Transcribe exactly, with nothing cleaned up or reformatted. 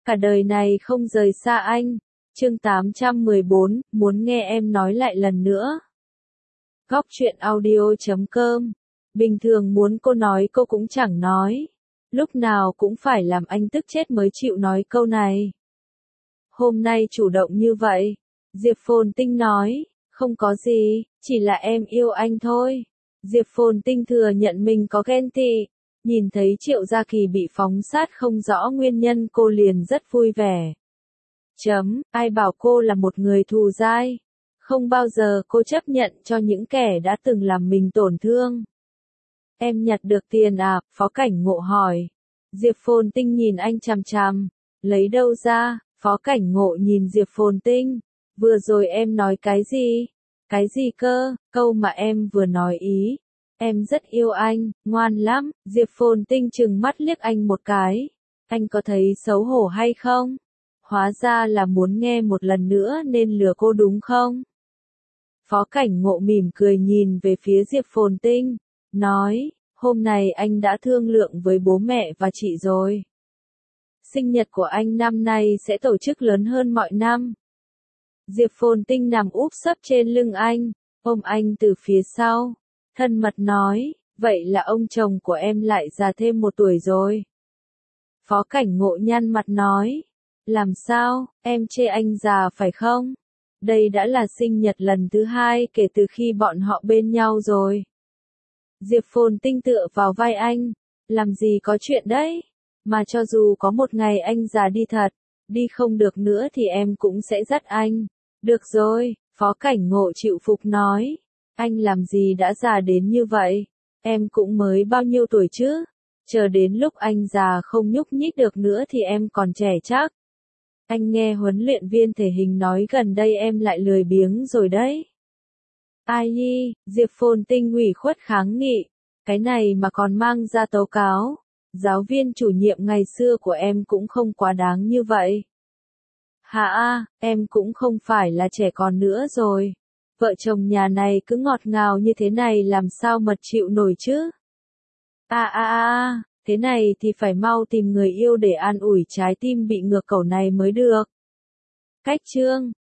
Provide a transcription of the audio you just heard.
Cả đời này không rời xa anh. Chương tám trăm mười bốn, muốn nghe em nói lại lần nữa. Góc truyện audio chấm com. Bình thường muốn cô nói cô cũng chẳng nói. Lúc nào cũng phải làm anh tức chết mới chịu nói câu này. Hôm nay chủ động như vậy. Diệp Phồn Tinh nói, không có gì, chỉ là em yêu anh thôi. Diệp Phồn Tinh thừa nhận mình có ghen tị. Nhìn thấy Triệu Gia Kỳ bị phóng sát không rõ nguyên nhân cô liền rất vui vẻ. Chấm, ai bảo cô là một người thù dai. Không bao giờ cô chấp nhận cho những kẻ đã từng làm mình tổn thương. Em nhặt được tiền à? Phó Cảnh Ngộ hỏi. Diệp Phồn Tinh nhìn anh chằm chằm. Lấy đâu ra? Phó Cảnh Ngộ nhìn Diệp Phồn Tinh. Vừa rồi em nói cái gì? Cái gì cơ? Câu mà em vừa nói ý. Em rất yêu anh, ngoan lắm. Diệp Phồn Tinh trừng mắt liếc anh một cái. Anh có thấy xấu hổ hay không? Hóa ra là muốn nghe một lần nữa nên lừa cô đúng không? Phó Cảnh Ngộ mỉm cười nhìn về phía Diệp Phồn Tinh. Nói, hôm nay anh đã thương lượng với bố mẹ và chị rồi. Sinh nhật của anh năm nay sẽ tổ chức lớn hơn mọi năm. Diệp Phồn Tinh nằm úp sấp trên lưng anh, ôm anh từ phía sau. Thân mật nói, vậy là ông chồng của em lại già thêm một tuổi rồi. Phó Cảnh Ngộ nhăn mặt nói, làm sao, em chê anh già phải không? Đây đã là sinh nhật lần thứ hai kể từ khi bọn họ bên nhau rồi. Diệp Phồn Tinh tựa vào vai anh, làm gì có chuyện đấy, mà cho dù có một ngày anh già đi thật, đi không được nữa thì em cũng sẽ dắt anh. Được rồi, Phó Cảnh Ngộ chịu phục nói. Anh làm gì đã già đến như vậy? Em cũng mới bao nhiêu tuổi chứ? Chờ đến lúc anh già không nhúc nhích được nữa thì em còn trẻ chắc. Anh nghe huấn luyện viên thể hình nói gần đây em lại lười biếng rồi đấy. Ai nhi, Diệp Phồn Tinh ủy khuất kháng nghị. Cái này mà còn mang ra tố cáo. Giáo viên chủ nhiệm ngày xưa của em cũng không quá đáng như vậy. Hả a, em cũng không phải là trẻ con nữa rồi. Vợ chồng nhà này cứ ngọt ngào như thế này làm sao mật chịu nổi chứ? À à à, thế này thì phải mau tìm người yêu để an ủi trái tim bị ngược cẩu này mới được. Cách chương